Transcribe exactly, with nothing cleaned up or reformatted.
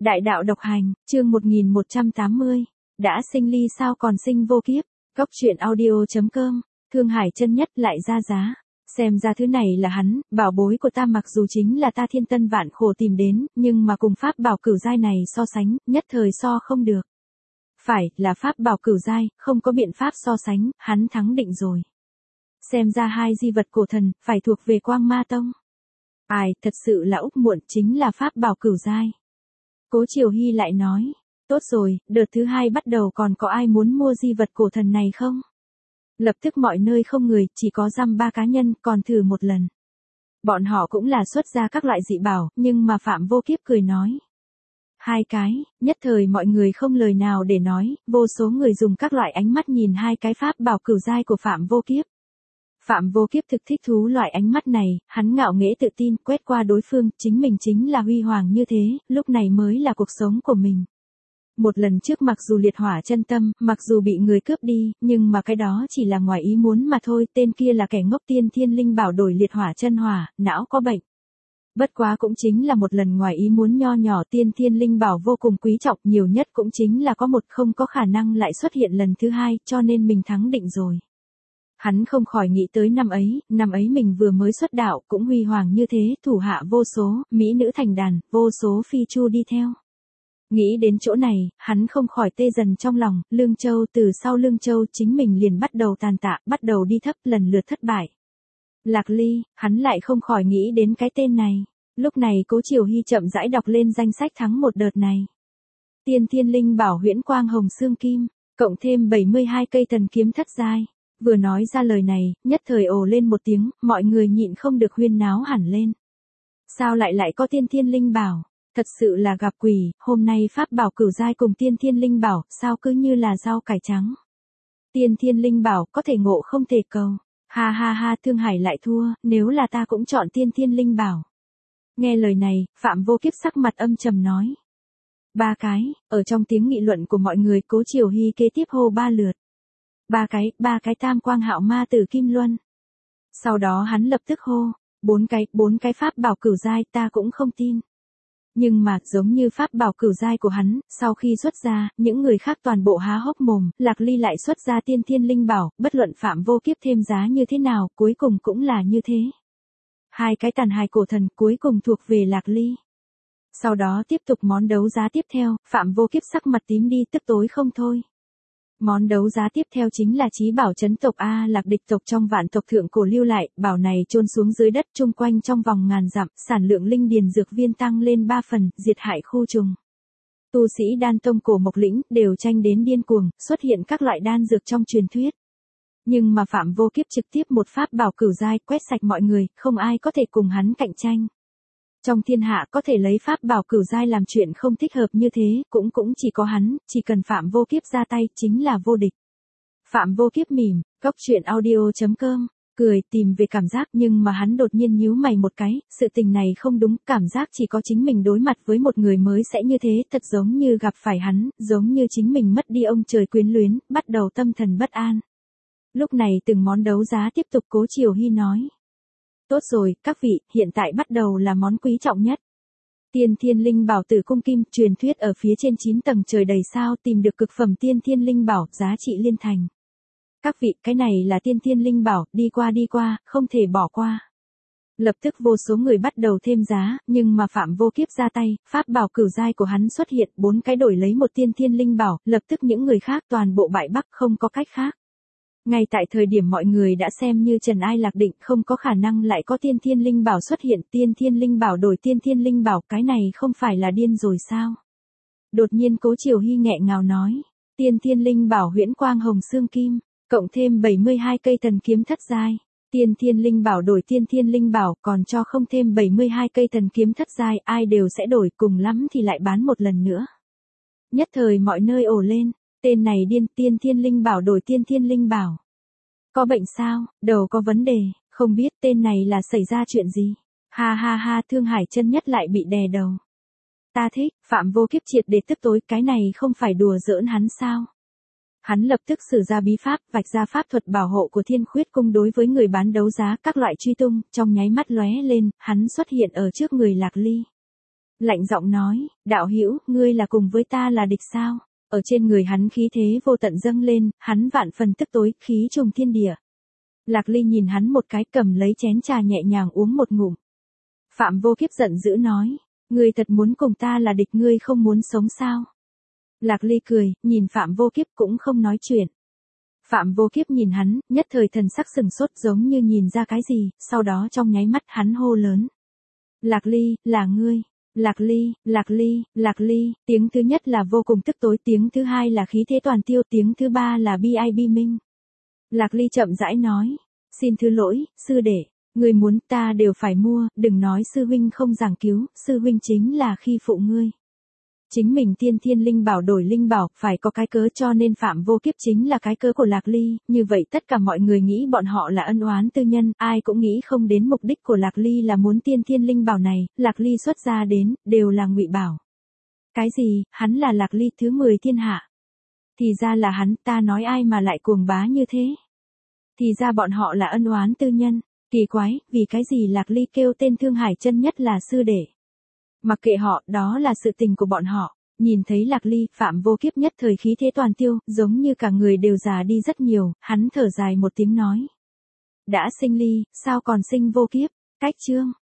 Đại đạo độc hành, chương một nghìn một trăm tám mươi. Đã sinh ly sao còn sinh vô kiếp. Góc truyện audio.com. Thương Hải chân nhất lại ra giá. Xem ra thứ này là hắn, bảo bối của ta, mặc dù chính là ta thiên tân vạn khổ tìm đến, nhưng mà cùng pháp bảo cửu giai này so sánh, nhất thời so không được. Phải, là pháp bảo cửu giai, không có biện pháp so sánh, hắn thắng định rồi. Xem ra hai di vật cổ thần, phải thuộc về Quang Ma Tông. Ai, thật sự là úc muộn, chính là pháp bảo cửu giai. Cố Triều Hy lại nói, tốt rồi, đợt thứ hai bắt đầu còn có ai muốn mua di vật cổ thần này không? Lập tức mọi nơi không người, chỉ có dăm ba cá nhân, còn thử một lần. Bọn họ cũng là xuất ra các loại dị bảo, nhưng mà Phạm Vô Kiếp cười nói. Hai cái, nhất thời mọi người không lời nào để nói, vô số người dùng các loại ánh mắt nhìn hai cái pháp bảo cửu giai của Phạm Vô Kiếp. Phạm Vô Kiếp thực thích thú loại ánh mắt này, hắn ngạo nghễ tự tin, quét qua đối phương, chính mình chính là huy hoàng như thế, lúc này mới là cuộc sống của mình. Một lần trước mặc dù liệt hỏa chân tâm, mặc dù bị người cướp đi, nhưng mà cái đó chỉ là ngoài ý muốn mà thôi, tên kia là kẻ ngốc, tiên thiên linh bảo đổi liệt hỏa chân hỏa, não có bệnh. Bất quá cũng chính là một lần ngoài ý muốn nho nhỏ, tiên thiên linh bảo vô cùng quý trọng, nhiều nhất cũng chính là có một, không có khả năng lại xuất hiện lần thứ hai, cho nên mình thắng định rồi. Hắn không khỏi nghĩ tới năm ấy, năm ấy mình vừa mới xuất đạo, cũng huy hoàng như thế, thủ hạ vô số, mỹ nữ thành đàn, vô số phi chu đi theo. Nghĩ đến chỗ này, hắn không khỏi tê dần trong lòng, Lương Châu, từ sau Lương Châu chính mình liền bắt đầu tàn tạ, bắt đầu đi thấp, lần lượt thất bại. Lạc Ly, hắn lại không khỏi nghĩ đến cái tên này. Lúc này Cố Triều Hy chậm rãi đọc lên danh sách thắng một đợt này. Tiên thiên linh bảo huyễn quang hồng xương kim, cộng thêm bảy mươi hai cây thần kiếm thất giai. Vừa nói ra lời này, nhất thời ồ lên một tiếng, mọi người nhịn không được huyên náo hẳn lên. Sao lại lại có tiên thiên linh bảo? Thật sự là gặp quỷ, hôm nay pháp bảo cửu giai cùng tiên thiên linh bảo, sao cứ như là rau cải trắng. Tiên thiên linh bảo, có thể ngộ không thể cầu. Ha ha ha, Thương Hải lại thua, nếu là ta cũng chọn tiên thiên linh bảo. Nghe lời này, Phạm Vô Kiếp sắc mặt âm trầm nói. Ba cái, ở trong tiếng nghị luận của mọi người, Cố Triều Hy kế tiếp hô ba lượt. Ba cái, ba cái tam quang hạo ma tử kim luân. Sau đó hắn lập tức hô, bốn cái, bốn cái pháp bảo cửu giai, ta cũng không tin. Nhưng mà, giống như pháp bảo cửu giai của hắn, sau khi xuất ra, những người khác toàn bộ há hốc mồm, Lạc Ly lại xuất ra tiên thiên linh bảo, bất luận Phạm Vô Kiếp thêm giá như thế nào, cuối cùng cũng là như thế. Hai cái tàn hài cổ thần cuối cùng thuộc về Lạc Ly. Sau đó tiếp tục món đấu giá tiếp theo, Phạm Vô Kiếp sắc mặt tím đi, tức tối không thôi. Món đấu giá tiếp theo chính là chí bảo chấn tộc A Lạc địch tộc trong vạn tộc thượng cổ lưu lại, bảo này chôn xuống dưới đất chung quanh trong vòng ngàn dặm, sản lượng linh điền dược viên tăng lên ba phần, diệt hại khu trùng. Tu sĩ đan tông cổ Mộc Lĩnh đều tranh đến điên cuồng, xuất hiện các loại đan dược trong truyền thuyết. Nhưng mà Phạm Vô Kiếp trực tiếp một pháp bảo cửu giai quét sạch mọi người, không ai có thể cùng hắn cạnh tranh. Trong thiên hạ có thể lấy pháp bảo cửu giai làm chuyện không thích hợp như thế, cũng cũng chỉ có hắn, chỉ cần Phạm Vô Kiếp ra tay, chính là vô địch. Phạm Vô Kiếp mỉm, góc truyện audio.com, cười tìm về cảm giác, nhưng mà hắn đột nhiên nhíu mày một cái, sự tình này không đúng, cảm giác chỉ có chính mình đối mặt với một người mới sẽ như thế, thật giống như gặp phải hắn, giống như chính mình mất đi ông trời quyến luyến, bắt đầu tâm thần bất an. Lúc này từng món đấu giá tiếp tục, Cố Triều Hy nói. Tốt rồi, các vị, hiện tại bắt đầu là món quý trọng nhất. Tiên thiên linh bảo Tử Cung Kim, truyền thuyết ở phía trên chín tầng trời đầy sao, tìm được cực phẩm tiên thiên linh bảo, giá trị liên thành. Các vị, cái này là tiên thiên linh bảo, đi qua đi qua, không thể bỏ qua. Lập tức vô số người bắt đầu thêm giá, nhưng mà Phạm Vô Kiếp ra tay, pháp bảo cửu giai của hắn xuất hiện, bốn cái đổi lấy một tiên thiên linh bảo, lập tức những người khác toàn bộ bại bắc, không có cách khác. Ngay tại thời điểm mọi người đã xem như trần ai lạc định, không có khả năng lại có tiên thiên linh bảo xuất hiện, tiên thiên linh bảo đổi tiên thiên linh bảo, cái này không phải là điên rồi sao? Đột nhiên Cố Triều Hy nghẹn ngào nói, tiên thiên linh bảo huyễn quang hồng xương kim, cộng thêm bảy mươi hai cây thần kiếm thất giai, tiên thiên linh bảo đổi tiên thiên linh bảo, còn cho không thêm bảy mươi hai cây thần kiếm thất giai, ai đều sẽ đổi, cùng lắm thì lại bán một lần nữa. Nhất thời mọi nơi ồ lên. Tên này điên, tiên thiên linh bảo đổi tiên thiên linh bảo. Có bệnh sao, đầu có vấn đề, không biết tên này là xảy ra chuyện gì. Ha ha ha, Thương Hải chân nhất lại bị đè đầu. Ta thích, Phạm Vô Kiếp triệt để tức tối, cái này không phải đùa giỡn hắn sao. Hắn lập tức sử ra bí pháp, vạch ra pháp thuật bảo hộ của Thiên Khuyết Cung đối với người bán đấu giá, các loại truy tung, trong nháy mắt lóe lên, hắn xuất hiện ở trước người Lạc Ly. lạnh giọng nói, đạo hữu, ngươi là cùng với ta là địch sao? Ở trên người hắn khí thế vô tận dâng lên, hắn vạn phần tức tối, khí trùng thiên địa. Lạc Ly nhìn hắn một cái, cầm lấy chén trà nhẹ nhàng uống một ngụm. Phạm Vô Kiếp giận dữ nói, ngươi thật muốn cùng ta là địch, ngươi không muốn sống sao? Lạc Ly cười, nhìn Phạm Vô Kiếp cũng không nói chuyện. Phạm Vô Kiếp nhìn hắn, nhất thời thần sắc sừng sốt giống như nhìn ra cái gì, sau đó trong nháy mắt hắn hô lớn. Lạc Ly, là ngươi. Lạc Ly, Lạc Ly, Lạc Ly, tiếng thứ nhất là vô cùng tức tối, tiếng thứ hai là khí thế toàn tiêu, tiếng thứ ba là bi ai bi minh. Lạc Ly chậm rãi nói, xin thứ lỗi, sư đệ, ngươi muốn ta đều phải mua, đừng nói sư huynh không giảng cứu, sư huynh chính là khi phụ ngươi. Chính mình tiên thiên linh bảo đổi linh bảo, phải có cái cớ, cho nên Phạm Vô Kiếp chính là cái cớ của Lạc Ly, như vậy tất cả mọi người nghĩ bọn họ là ân oán tư nhân, ai cũng nghĩ không đến mục đích của Lạc Ly là muốn tiên thiên linh bảo này, Lạc Ly xuất ra đến, đều là ngụy bảo. Cái gì, hắn là Lạc Ly thứ mười thiên hạ. Thì ra là hắn, ta nói ai mà lại cuồng bá như thế. Thì ra bọn họ là ân oán tư nhân, kỳ quái, vì cái gì Lạc Ly kêu tên Thương Hải chân nhất là sư đệ. Mặc kệ họ, đó là sự tình của bọn họ. Nhìn thấy Lạc Ly, Phạm Vô Kiếp nhất thời khí thế toàn tiêu, giống như cả người đều già đi rất nhiều, hắn thở dài một tiếng nói. Đã sinh ly, sao còn sinh vô kiếp? Cách chương.